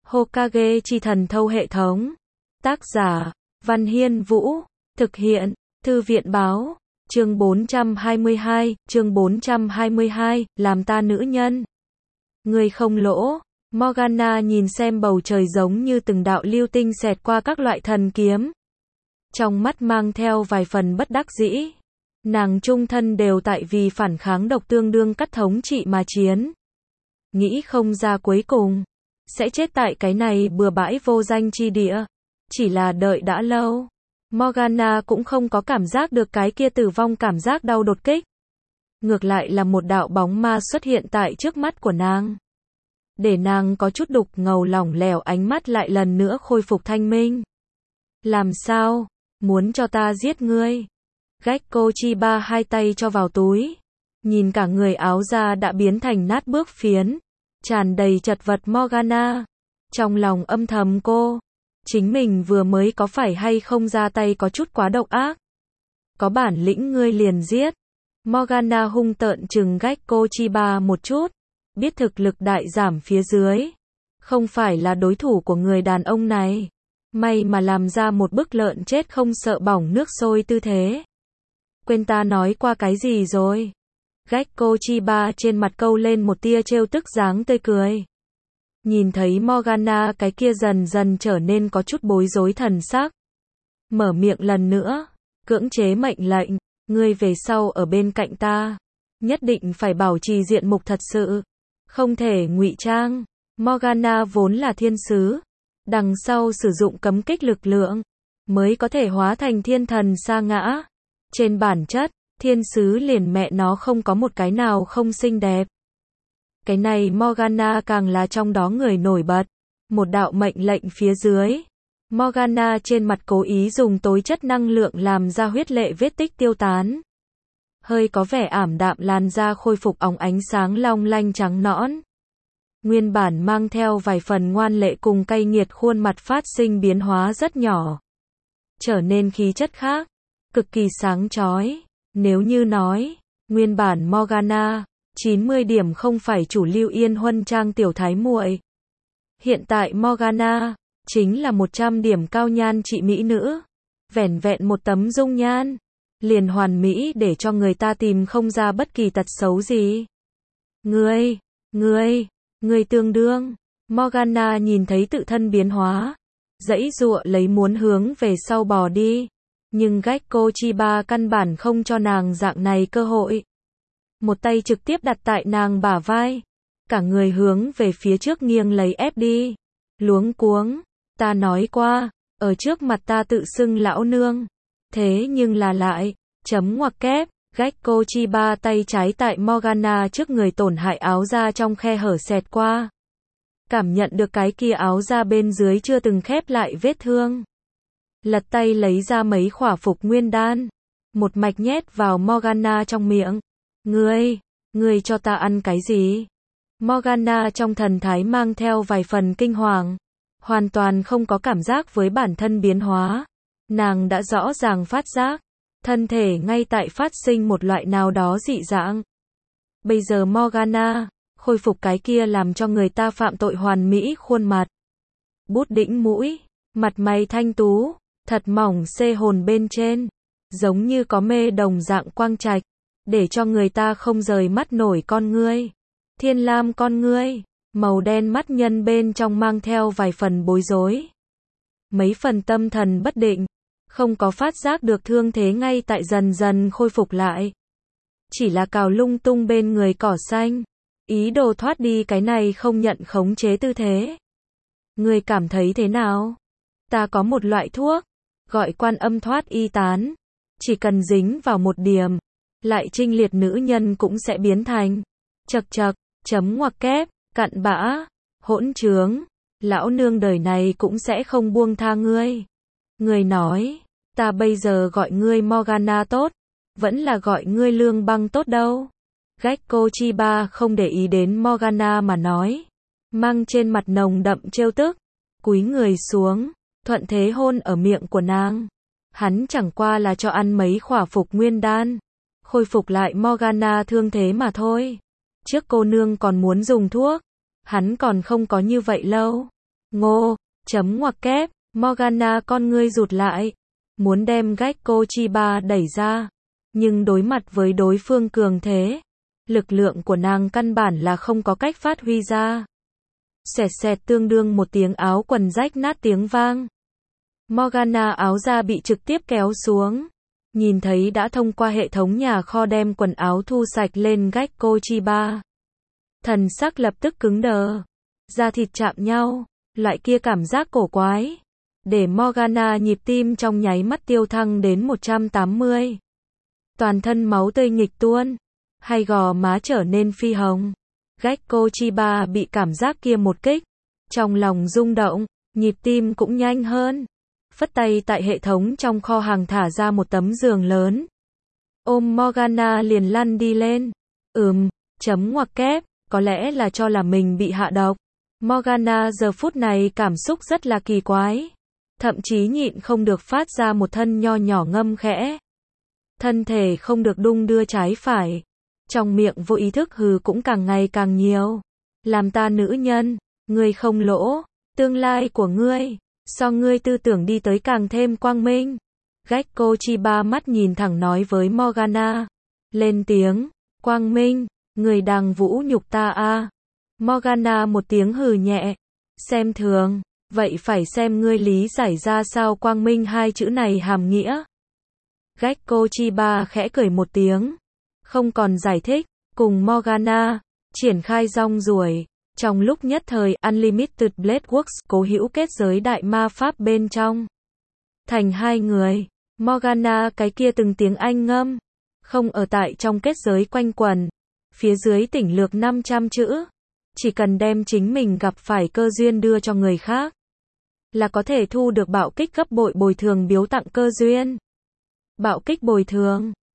Hokage chi thần thâu hệ thống. Tác giả, Văn Hiên Vũ. Thực hiện, Thư viện báo. Chương 422, làm ta nữ nhân. Người không lỗ. Morgana nhìn xem bầu trời giống như từng đạo lưu tinh xẹt qua các loại thần kiếm. Trong mắt mang theo vài phần bất đắc dĩ. Nàng chung thân đều tại vì phản kháng độc tương đương cắt thống trị mà chiến. Nghĩ không ra cuối cùng sẽ chết tại cái này bừa bãi vô danh chi địa. Chỉ là đợi đã lâu, Morgana cũng không có cảm giác được cái kia tử vong cảm giác đau đột kích. Ngược lại là một đạo bóng ma xuất hiện tại trước mắt của nàng. Để nàng có chút đục ngầu lỏng lẻo, ánh mắt lại lần nữa khôi phục thanh minh. Làm sao? Muốn cho ta giết ngươi? Gekko Chiba hai tay cho vào túi. Nhìn cả người áo da đã biến thành nát bước phiến. Tràn đầy chật vật Morgana. Trong lòng âm thầm cô. Chính mình vừa mới có phải hay không ra tay có chút quá độc ác. Có bản lĩnh ngươi liền giết. Morgana hung tợn trừng Gekko Chiba một chút. Biết thực lực đại giảm phía dưới. Không phải là đối thủ của người đàn ông này. May mà làm ra một bức lợn chết không sợ bỏng nước sôi tư thế. Quên ta nói qua cái gì rồi? Gekko Chiba trên mặt câu lên một tia trêu tức dáng tươi cười. Nhìn thấy Morgana cái kia dần dần trở nên có chút bối rối thần sắc. Mở miệng lần nữa, cưỡng chế mệnh lệnh, ngươi về sau ở bên cạnh ta. Nhất định phải bảo trì diện mục thật sự. Không thể ngụy trang. Morgana vốn là thiên sứ. Đằng sau sử dụng cấm kích lực lượng, mới có thể hóa thành thiên thần sa ngã. Trên bản chất, thiên sứ liền mẹ nó không có một cái nào không xinh đẹp. Cái này Morgana càng là trong đó người nổi bật. Một đạo mệnh lệnh phía dưới. Morgana trên mặt cố ý dùng tối chất năng lượng làm ra huyết lệ vết tích tiêu tán. Hơi có vẻ ảm đạm, làn da khôi phục óng ánh sáng long lanh trắng nõn. Nguyên bản mang theo vài phần ngoan lệ cùng cay nghiệt khuôn mặt phát sinh biến hóa rất nhỏ. Trở nên khí chất khác. Cực kỳ sáng chói. Nếu như nói, nguyên bản Morgana 90 điểm không phải chủ lưu Yên Huân Trang tiểu thái muội. Hiện tại Morgana chính là 100 điểm cao nhan trị mỹ nữ. Vẻn vẹn một tấm dung nhan, liền hoàn mỹ để cho người ta tìm không ra bất kỳ tật xấu gì. Ngươi tương đương. Morgana nhìn thấy tự thân biến hóa, giãy giụa lấy muốn hướng về sau bò đi. Nhưng Gekko Chiba căn bản không cho nàng dạng này cơ hội. Một tay trực tiếp đặt tại nàng bả vai. Cả người hướng về phía trước nghiêng lấy ép đi. Luống cuống. Ta nói qua, ở trước mặt ta tự xưng lão nương. Thế nhưng là lại, chấm ngoặc kép. Gekko Chiba tay trái tại Morgana trước người tổn hại áo da trong khe hở xẹt qua. Cảm nhận được cái kia áo da bên dưới chưa từng khép lại vết thương. Lật tay lấy ra mấy khỏa phục nguyên đan. Một mạch nhét vào Morgana trong miệng. Ngươi cho ta ăn cái gì? Morgana trong thần thái mang theo vài phần kinh hoàng. Hoàn toàn không có cảm giác với bản thân biến hóa. Nàng đã rõ ràng phát giác. Thân thể ngay tại phát sinh một loại nào đó dị dạng. Bây giờ Morgana khôi phục cái kia làm cho người ta phạm tội hoàn mỹ khuôn mặt. Bút đĩnh mũi, mặt mày thanh tú, thật mỏng xê hồn bên trên, giống như có mê đồng dạng quang trạch, để cho người ta không rời mắt nổi con ngươi. Thiên lam con ngươi, màu đen mắt nhân bên trong mang theo vài phần bối rối. Mấy phần tâm thần bất định, không có phát giác được thương thế ngay tại dần dần khôi phục lại. Chỉ là cào lung tung bên người cỏ xanh, ý đồ thoát đi cái này không nhận khống chế tư thế. Ngươi cảm thấy thế nào? Ta có một loại thuốc, gọi Quan Âm Thoát Y Tán. Chỉ cần dính vào một điểm, lại trinh liệt nữ nhân cũng sẽ biến thành chật chật, chấm ngoặc kép, cặn bã, hỗn trướng. Lão nương đời này cũng sẽ không buông tha ngươi. Ngươi nói, ta bây giờ gọi ngươi Morgana tốt, vẫn là gọi ngươi Lương Băng tốt đâu. Gekko Chiba không để ý đến Morgana mà nói, mang trên mặt nồng đậm trêu tức, cúi người xuống, thuận thế hôn ở miệng của nàng. Hắn chẳng qua là cho ăn mấy khỏa phục nguyên đan, khôi phục lại Morgana thương thế mà thôi. Trước cô nương còn muốn dùng thuốc, hắn còn không có như vậy lâu. Ngô, chấm ngoặc kép, Morgana con ngươi rụt lại, muốn đem Gekko Chiba đẩy ra, nhưng đối mặt với đối phương cường thế, lực lượng của nàng căn bản là không có cách phát huy ra. Xẹt xẹt tương đương một tiếng áo quần rách nát tiếng vang. Morgana áo da bị trực tiếp kéo xuống, nhìn thấy đã thông qua hệ thống nhà kho đem quần áo thu sạch lên Gekko Chiba. Thần sắc lập tức cứng đờ, da thịt chạm nhau, loại kia cảm giác cổ quái, để Morgana nhịp tim trong nháy mắt tiêu thăng đến 180. Toàn thân máu tươi nghịch tuôn, hai gò má trở nên phi hồng. Gekko Chiba bị cảm giác kia một kích, trong lòng rung động, nhịp tim cũng nhanh hơn. Phất tay tại hệ thống trong kho hàng thả ra một tấm giường lớn. Ôm Morgana liền lăn đi lên. Chấm ngoặc kép, có lẽ là cho là mình bị hạ độc. Morgana giờ phút này cảm xúc rất là kỳ quái. Thậm chí nhịn không được phát ra một thân nho nhỏ ngâm khẽ. Thân thể không được đung đưa trái phải. Trong miệng vô ý thức hừ cũng càng ngày càng nhiều. Làm ta nữ nhân, ngươi không lỗ, tương lai của ngươi, so ngươi tư tưởng đi tới càng thêm quang minh. Gekko Chiba mắt nhìn thẳng nói với Morgana. Lên tiếng, quang minh, người đang vũ nhục ta à. Morgana một tiếng hừ nhẹ. Xem thường, vậy phải xem ngươi lý giải ra sao quang minh hai chữ này hàm nghĩa. Gekko Chiba khẽ cười một tiếng. Không còn giải thích, cùng Morgana, triển khai rong ruổi. Trong lúc nhất thời, Unlimited Blade Works cố hữu kết giới đại ma pháp bên trong. Thành hai người, Morgana cái kia từng tiếng Anh ngâm. Không ở tại trong kết giới quanh quần. Phía dưới tỉnh lược 500 chữ. Chỉ cần đem chính mình gặp phải cơ duyên đưa cho người khác. Là có thể thu được bạo kích gấp bội bồi thường biếu tặng cơ duyên. Bạo kích bồi thường.